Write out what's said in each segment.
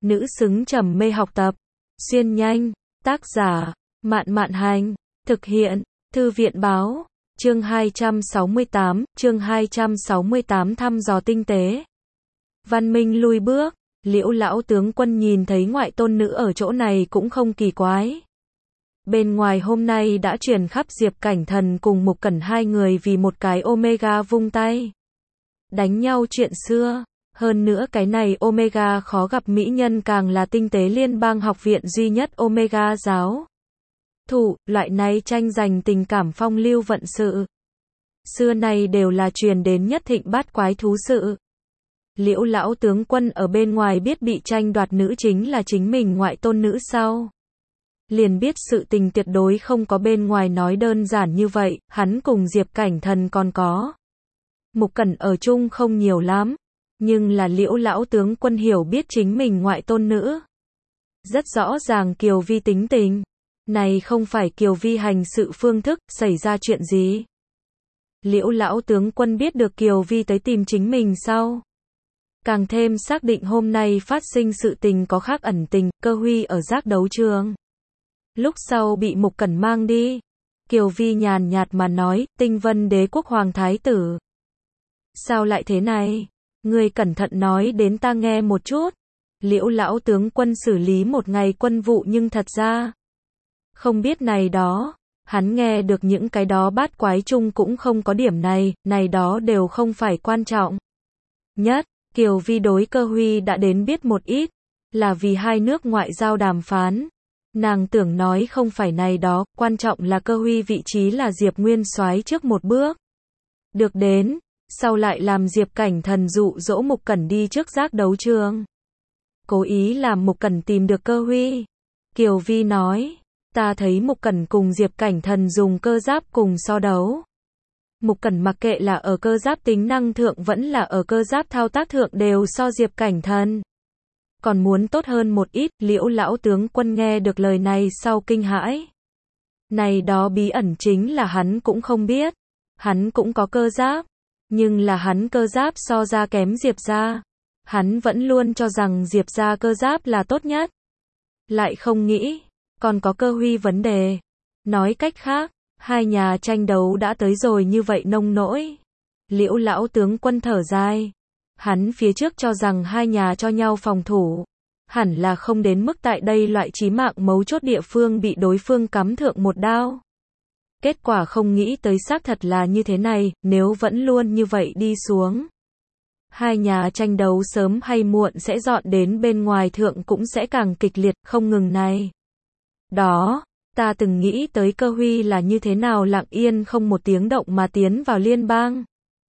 nữ xứng trầm mê học tập. Xuyên nhanh, tác giả, Mạn Mạn Hành, thực hiện, Thư viện Báo, chương 268 thăm dò tinh tế. Văn Minh lui bước, Liễu lão tướng quân nhìn thấy ngoại tôn nữ ở chỗ này cũng không kỳ quái. Bên ngoài hôm nay đã truyền khắp Diệp Cảnh Thần cùng Mục Cẩn hai người vì một cái Omega vung tay. Đánh nhau chuyện xưa. Hơn nữa cái này Omega khó gặp mỹ nhân càng là tinh tế liên bang học viện duy nhất Omega giáo. Thủ, loại này tranh giành tình cảm phong lưu vận sự. Xưa nay đều là truyền đến nhất thịnh bát quái thú sự. Liễu lão tướng quân ở bên ngoài biết bị tranh đoạt nữ chính là chính mình ngoại tôn nữ sau. Liền biết sự tình tuyệt đối không có bên ngoài nói đơn giản như vậy, hắn cùng Diệp Cảnh Thần còn có. Mục Cẩn ở chung không nhiều lắm. Nhưng là Liễu lão tướng quân hiểu biết chính mình ngoại tôn nữ. Rất rõ ràng Kiều Vi tính tình. Này không phải Kiều Vi hành sự phương thức, xảy ra chuyện gì. Liễu lão tướng quân biết được Kiều Vi tới tìm chính mình sau. Càng thêm xác định hôm nay phát sinh sự tình có khác ẩn tình, Cơ Huy ở giác đấu trường. Lúc sau bị Mục Cẩn mang đi. Kiều Vi nhàn nhạt mà nói, Tinh Vân Đế quốc hoàng thái tử. Sao lại thế này? Ngươi cẩn thận nói đến ta nghe một chút. Liễu lão tướng quân xử lý một ngày quân vụ nhưng thật ra không biết này đó. Hắn nghe được những cái đó bát quái chung cũng không có điểm này đó đều không phải quan trọng. Nhất, Kiều Vi đối Cơ Huy đã đến biết một ít, là vì hai nước ngoại giao đàm phán. Nàng tưởng nói không phải này đó, quan trọng là Cơ Huy vị trí là Diệp Nguyên Soái trước một bước. Được đến. Sau lại làm Diệp Cảnh Thần dụ dỗ Mục Cẩn đi trước giác đấu trường. Cố ý làm Mục Cẩn tìm được Cơ Huy. Kiều Vi nói, ta thấy Mục Cẩn cùng Diệp Cảnh Thần dùng cơ giáp cùng so đấu. Mục Cẩn mặc kệ là ở cơ giáp tính năng thượng vẫn là ở cơ giáp thao tác thượng đều so Diệp Cảnh Thần còn muốn tốt hơn một ít. Liễu lão tướng quân nghe được lời này sau kinh hãi. Này đó bí ẩn chính là hắn cũng không biết. Hắn cũng có cơ giáp. Nhưng là hắn cơ giáp so ra kém Diệp gia. Hắn vẫn luôn cho rằng Diệp gia cơ giáp là tốt nhất. Lại không nghĩ, còn có Cơ Huy vấn đề. Nói cách khác, hai nhà tranh đấu đã tới rồi như vậy nông nỗi. Liễu lão tướng quân thở dài. Hắn phía trước cho rằng hai nhà cho nhau phòng thủ. Hẳn là không đến mức tại đây loại chí mạng mấu chốt địa phương bị đối phương cắm thượng một đao. Kết quả không nghĩ tới xác thật là như thế này, nếu vẫn luôn như vậy đi xuống. Hai nhà tranh đấu sớm hay muộn sẽ dọn đến bên ngoài thượng cũng sẽ càng kịch liệt, không ngừng này. Đó, ta từng nghĩ tới Cơ Huy là như thế nào lặng yên không một tiếng động mà tiến vào liên bang.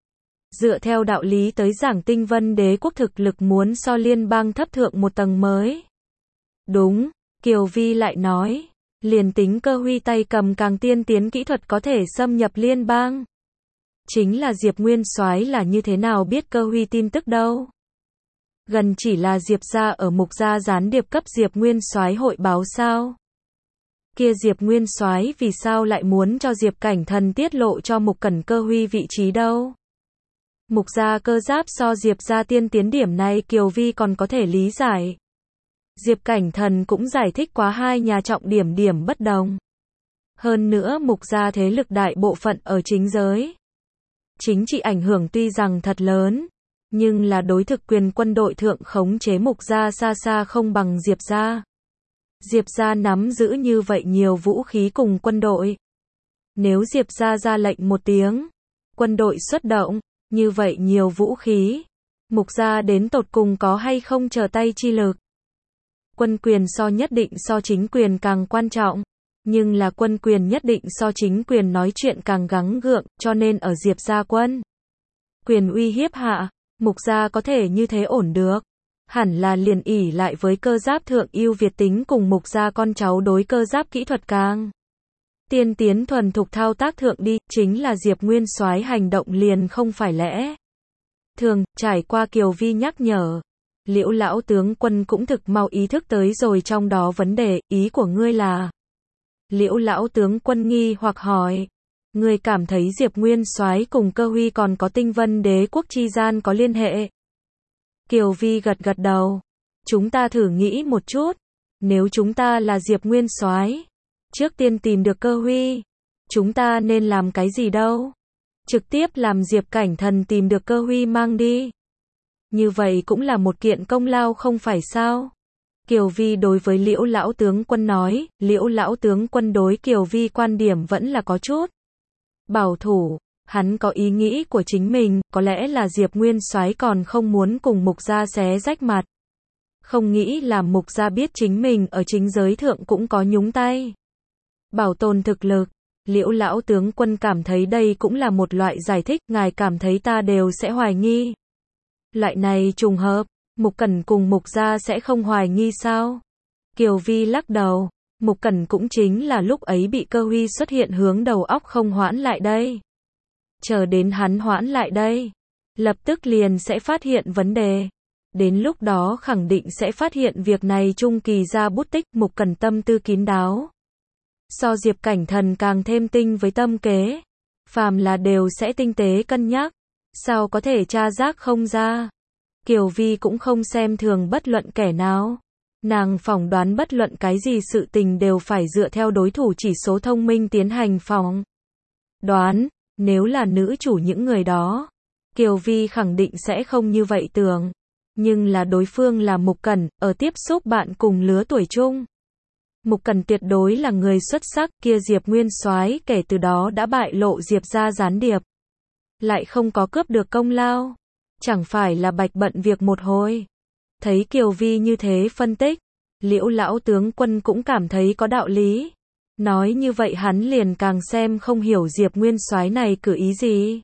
Dựa theo đạo lý tới giảng Tinh Vân Đế quốc thực lực muốn so liên bang thấp thượng một tầng mới. Đúng, Kiều Vi lại nói. Liền tính Cơ Huy tay cầm càng tiên tiến kỹ thuật có thể xâm nhập liên bang. Chính là Diệp Nguyên Soái là như thế nào biết Cơ Huy tin tức đâu. Gần chỉ là Diệp gia ở Mục gia gián điệp cấp Diệp Nguyên Soái hội báo sao. Kia Diệp Nguyên Soái vì sao lại muốn cho Diệp Cảnh Thần tiết lộ cho Mục Cẩn Cơ Huy vị trí đâu. Mục gia cơ giáp so Diệp gia tiên tiến điểm này Kiều Vi còn có thể lý giải. Diệp Cảnh Thần cũng giải thích quá hai nhà trọng điểm bất đồng. Hơn nữa Mục gia thế lực đại bộ phận ở chính giới. Chính trị ảnh hưởng tuy rằng thật lớn, nhưng là đối thực quyền quân đội thượng khống chế Mục gia xa xa không bằng Diệp gia. Diệp gia nắm giữ như vậy nhiều vũ khí cùng quân đội. Nếu Diệp gia ra lệnh một tiếng, quân đội xuất động, như vậy nhiều vũ khí, Mục gia đến tột cùng có hay không trở tay chi lực. Quân quyền nhất định so chính quyền càng quan trọng, nhưng là quân quyền nhất định so chính quyền nói chuyện càng gắng gượng, cho nên ở Diệp gia quân quyền uy hiếp hạ, Mục gia có thể như thế ổn được. Hẳn là liền ỷ lại với cơ giáp thượng ưu việt tính cùng Mục gia con cháu đối cơ giáp kỹ thuật càng tiên tiến thuần thục thao tác thượng đi, chính là Diệp Nguyên Soái hành động liền không phải lẽ thường. Trải qua Kiều Vi nhắc nhở, Liễu lão tướng quân cũng thực mau ý thức tới rồi trong đó vấn đề. Ý của ngươi là? Liễu lão tướng quân nghi hoặc hỏi. Ngươi cảm thấy Diệp Nguyên Soái cùng Cơ Huy còn có Tinh Vân Đế quốc chi gian có liên hệ? Kiều Vi gật gật đầu. Chúng ta thử nghĩ một chút, nếu chúng ta là Diệp Nguyên Soái, trước tiên tìm được Cơ Huy, chúng ta nên làm cái gì đâu? Trực tiếp làm Diệp Cảnh Thần tìm được Cơ Huy mang đi. Như vậy cũng là một kiện công lao không phải sao? Kiều Vi đối với Liễu lão tướng quân nói, Liễu lão tướng quân đối Kiều Vi quan điểm vẫn là có chút bảo thủ, hắn có ý nghĩ của chính mình, có lẽ là Diệp Nguyên Soái còn không muốn cùng Mục gia xé rách mặt. Không nghĩ là Mục gia biết chính mình ở chính giới thượng cũng có nhúng tay. Bảo tồn thực lực, Liễu lão tướng quân cảm thấy đây cũng là một loại giải thích, ngài cảm thấy ta đều sẽ hoài nghi. Loại này trùng hợp, Mục Cẩn cùng Mục gia sẽ không hoài nghi sao? Kiều Vi lắc đầu, Mục Cẩn cũng chính là lúc ấy bị Cơ Huy xuất hiện hướng đầu óc không hoãn lại đây. Chờ đến hắn hoãn lại đây, lập tức liền sẽ phát hiện vấn đề. Đến lúc đó khẳng định sẽ phát hiện việc này Trung Kỳ ra bút tích. Mục Cẩn tâm tư kín đáo. So Diệp Cảnh Thần càng thêm tinh với tâm kế. Phàm là đều sẽ tinh tế cân nhắc. Sao có thể tra giác không ra? Kiều Vi cũng không xem thường bất luận kẻ nào. Nàng phỏng đoán bất luận cái gì sự tình đều phải dựa theo đối thủ chỉ số thông minh tiến hành phỏng đoán. Nếu là nữ chủ những người đó, Kiều Vi khẳng định sẽ không như vậy tưởng. Nhưng là đối phương là Mục Cẩn, ở tiếp xúc bạn cùng lứa tuổi chung. Mục Cẩn tuyệt đối là người xuất sắc, kia Diệp Nguyên Soái kể từ đó đã bại lộ Diệp gia gián điệp. Lại không có cướp được công lao. Chẳng phải là bạch bận việc một hồi. Thấy Kiều Vi như thế phân tích, Liễu lão tướng quân cũng cảm thấy có đạo lý. Nói như vậy hắn liền càng xem không hiểu Diệp Nguyên Soái này cử ý gì.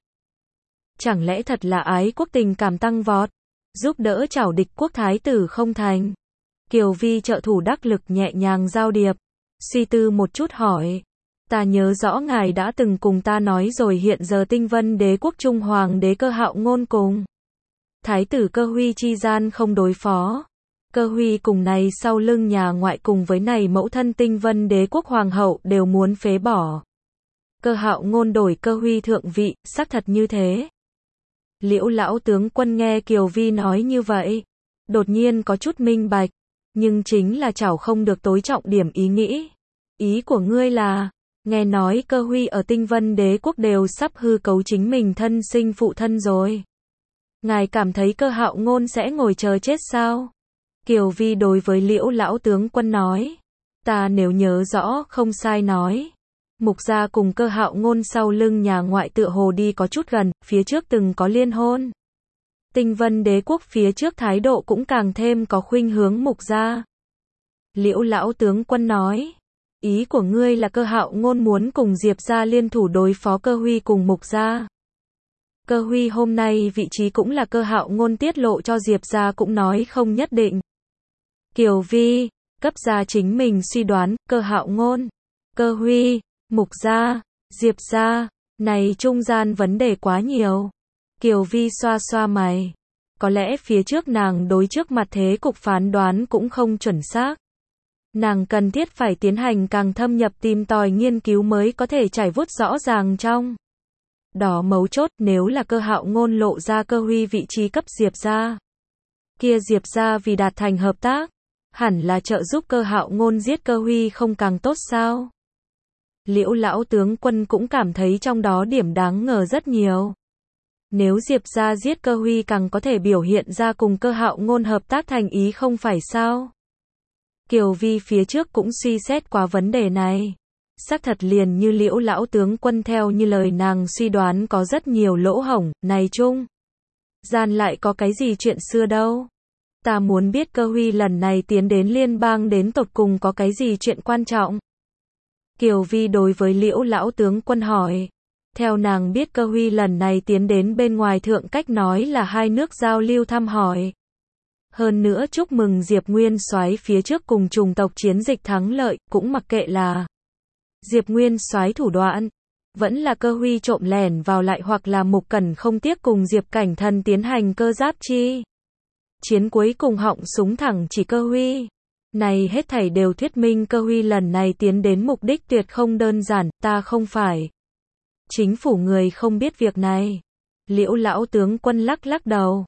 Chẳng lẽ thật là ái quốc tình cảm tăng vọt, giúp đỡ chảo địch quốc thái tử không thành? Kiều Vi trợ thủ đắc lực nhẹ nhàng giao điệp, suy tư một chút hỏi. Ta nhớ rõ ngài đã từng cùng ta nói rồi hiện giờ Tinh Vân Đế quốc Trung Hoàng đế Cơ Hạo Ngôn cùng thái tử Cơ Huy chi gian không đối phó. Cơ Huy cùng này sau lưng nhà ngoại cùng với này mẫu thân Tinh Vân Đế quốc hoàng hậu đều muốn phế bỏ. Cơ Hạo Ngôn đổi Cơ Huy thượng vị, xác thật như thế. Liễu lão tướng quân nghe Kiều Vi nói như vậy, đột nhiên có chút minh bạch, nhưng chính là chảo không được tối trọng điểm ý nghĩ. Ý của ngươi là, nghe nói Cơ Huy ở Tinh Vân Đế quốc đều sắp hư cấu chính mình thân sinh phụ thân rồi. Ngài cảm thấy Cơ Hạo Ngôn sẽ ngồi chờ chết sao? Kiều Vi đối với Liễu lão tướng quân nói, ta nếu nhớ rõ không sai nói, Mục gia cùng Cơ Hạo Ngôn sau lưng nhà ngoại tựa hồ đi có chút gần, phía trước từng có liên hôn. Tinh Vân Đế quốc phía trước thái độ cũng càng thêm có khuynh hướng Mục gia. Liễu lão tướng quân nói, ý của ngươi là Cơ Hạo Ngôn muốn cùng Diệp gia liên thủ đối phó Cơ Huy cùng Mục gia. Cơ Huy hôm nay vị trí cũng là Cơ Hạo Ngôn tiết lộ cho Diệp gia cũng nói không nhất định. Kiều Vi, cấp ra chính mình suy đoán, Cơ Hạo Ngôn, Cơ Huy, Mục gia, Diệp gia, này trung gian vấn đề quá nhiều. Kiều Vi xoa xoa mày. Có lẽ phía trước nàng đối trước mặt thế cục phán đoán cũng không chuẩn xác. Nàng cần thiết phải tiến hành càng thâm nhập tìm tòi nghiên cứu mới có thể trải vuốt rõ ràng trong đó mấu chốt. Nếu là Cơ Hạo Ngôn lộ ra Cơ Huy vị trí cấp Diệp gia, kia Diệp gia vì đạt thành hợp tác, hẳn là trợ giúp Cơ Hạo Ngôn giết Cơ Huy không càng tốt sao? Liễu lão tướng quân cũng cảm thấy trong đó điểm đáng ngờ rất nhiều. Nếu Diệp gia giết Cơ Huy càng có thể biểu hiện ra cùng Cơ Hạo Ngôn hợp tác thành ý không phải sao? Kiều Vi phía trước cũng suy xét qua vấn đề này. Xác thật liền như Liễu lão tướng quân theo như lời nàng suy đoán có rất nhiều lỗ hổng, này chung gian lại có cái gì chuyện xưa đâu. Ta muốn biết Cơ Huy lần này tiến đến liên bang đến tột cùng có cái gì chuyện quan trọng. Kiều Vi đối với Liễu lão tướng quân hỏi. Theo nàng biết Cơ Huy lần này tiến đến bên ngoài thượng cách nói là hai nước giao lưu thăm hỏi. Hơn nữa chúc mừng Diệp Nguyên Soái phía trước cùng chủng tộc chiến dịch thắng lợi, cũng mặc kệ là Diệp Nguyên Soái thủ đoạn, vẫn là Cơ Huy trộm lẻn vào lại hoặc là Mục Cẩn không tiếc cùng Diệp Cảnh Thần tiến hành cơ giáp chi chiến cuối cùng họng súng thẳng chỉ Cơ Huy. Này hết thảy đều thuyết minh Cơ Huy lần này tiến đến mục đích tuyệt không đơn giản, ta không phải chính phủ người không biết việc này. Liễu lão tướng quân lắc lắc đầu.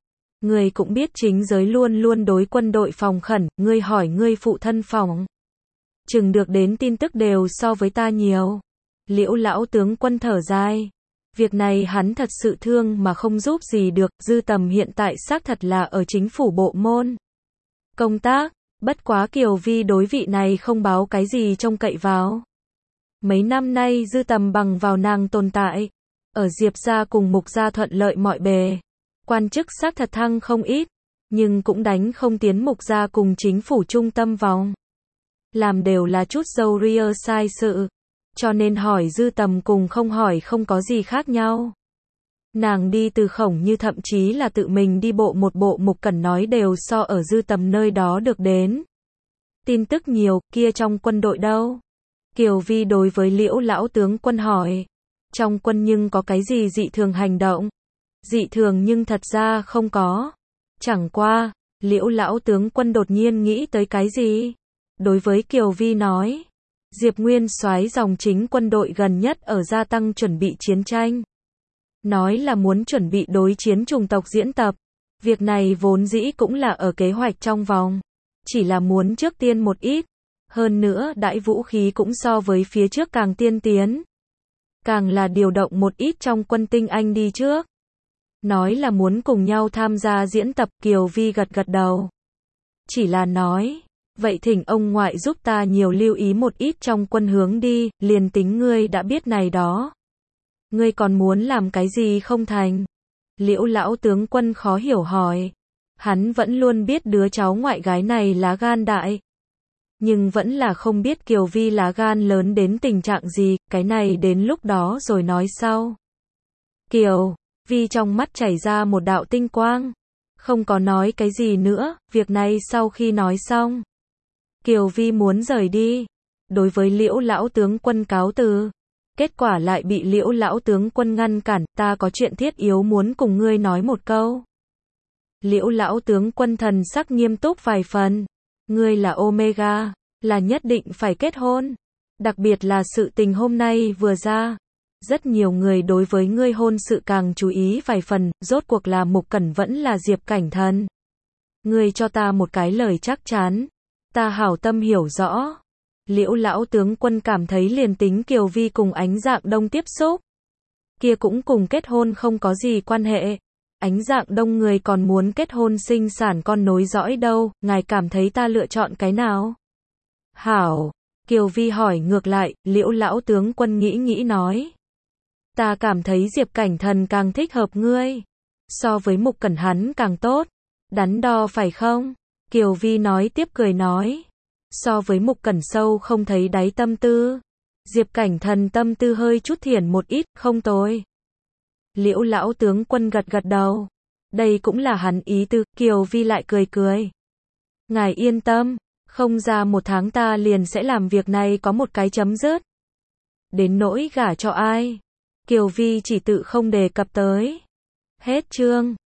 Ngươi cũng biết chính giới luôn luôn đối quân đội phòng khẩn, ngươi hỏi ngươi phụ thân phòng. Chừng được đến tin tức đều so với ta nhiều. Liễu lão tướng quân thở dài. Việc này hắn thật sự thương mà không giúp gì được, Dư Tầm hiện tại xác thật là ở chính phủ bộ môn công tác, bất quá Kiều Vi đối vị này không báo cái gì trông cậy vào. Mấy năm nay Dư Tầm bằng vào nàng tồn tại, ở Diệp gia cùng Mục gia thuận lợi mọi bề. Quan chức xác thật thăng không ít, nhưng cũng đánh không tiến Mục gia cùng chính phủ trung tâm vòng. Làm đều là chút dâu ria sai sự, cho nên hỏi Dư Tầm cùng không hỏi không có gì khác nhau. Nàng đi từ Khổng Như thậm chí là tự mình đi bộ một bộ Mục Cẩn nói đều so ở Dư Tầm nơi đó được đến tin tức nhiều. Kia trong quân đội đâu? Kiều Vi đối với Liễu lão tướng quân hỏi. Trong quân nhưng có cái gì dị thường hành động? Dị thường nhưng thật ra không có. Chẳng qua, Liễu lão tướng quân đột nhiên nghĩ tới cái gì? Đối với Kiều Vi nói, Diệp Nguyên soái dòng chính quân đội gần nhất ở gia tăng chuẩn bị chiến tranh. Nói là muốn chuẩn bị đối chiến chủng tộc diễn tập. Việc này vốn dĩ cũng là ở kế hoạch trong vòng. Chỉ là muốn trước tiên một ít. Hơn nữa đãi vũ khí cũng so với phía trước càng tiên tiến. Càng là điều động một ít trong quân tinh anh đi trước. Nói là muốn cùng nhau tham gia diễn tập. Kiều Vi gật gật đầu. Chỉ là nói, vậy thỉnh ông ngoại giúp ta nhiều lưu ý một ít trong quân hướng đi, liền tính ngươi đã biết này đó. Ngươi còn muốn làm cái gì không thành? Liễu lão tướng quân khó hiểu hỏi. Hắn vẫn luôn biết đứa cháu ngoại gái này lá gan đại. Nhưng vẫn là không biết Kiều Vi lá gan lớn đến tình trạng gì, cái này đến lúc đó rồi nói sau. Kiều Vi trong mắt chảy ra một đạo tinh quang. Không có nói cái gì nữa, việc này sau khi nói xong. Kiều Vi muốn rời đi. Đối với Liễu lão tướng quân cáo từ. Kết quả lại bị Liễu lão tướng quân ngăn cản, ta có chuyện thiết yếu muốn cùng ngươi nói một câu. Liễu lão tướng quân thần sắc nghiêm túc vài phần. Ngươi là Omega, là nhất định phải kết hôn. Đặc biệt là sự tình hôm nay vừa ra. Rất nhiều người đối với ngươi hôn sự càng chú ý vài phần, rốt cuộc là Mục Cẩn vẫn là Diệp Cảnh Thần. Ngươi cho ta một cái lời chắc chắn. Ta hảo tâm hiểu rõ. Liễu lão tướng quân cảm thấy liền tính Kiều Vi cùng Ánh Dạng Đông tiếp xúc. Kia cũng cùng kết hôn không có gì quan hệ. Ánh Dạng Đông người còn muốn kết hôn sinh sản con nối dõi đâu, ngài cảm thấy ta lựa chọn cái nào? Hảo, Kiều Vi hỏi ngược lại, Liễu lão tướng quân nghĩ nói. Ta cảm thấy Diệp Cảnh Thần càng thích hợp ngươi. So với Mục Cẩn hắn càng tốt. Đắn đo phải không? Kiều Vi nói tiếp cười nói. So với Mục Cẩn sâu không thấy đáy tâm tư. Diệp Cảnh Thần tâm tư hơi chút thiển một ít, không tồi. Liễu lão tướng quân gật gật đầu. Đây cũng là hắn ý tư. Kiều Vi lại cười. Ngài yên tâm, không ra một tháng ta liền sẽ làm việc này có một cái chấm dứt. Đến nỗi gả cho ai? Kiều Vi chỉ tự không đề cập tới. Hết chương.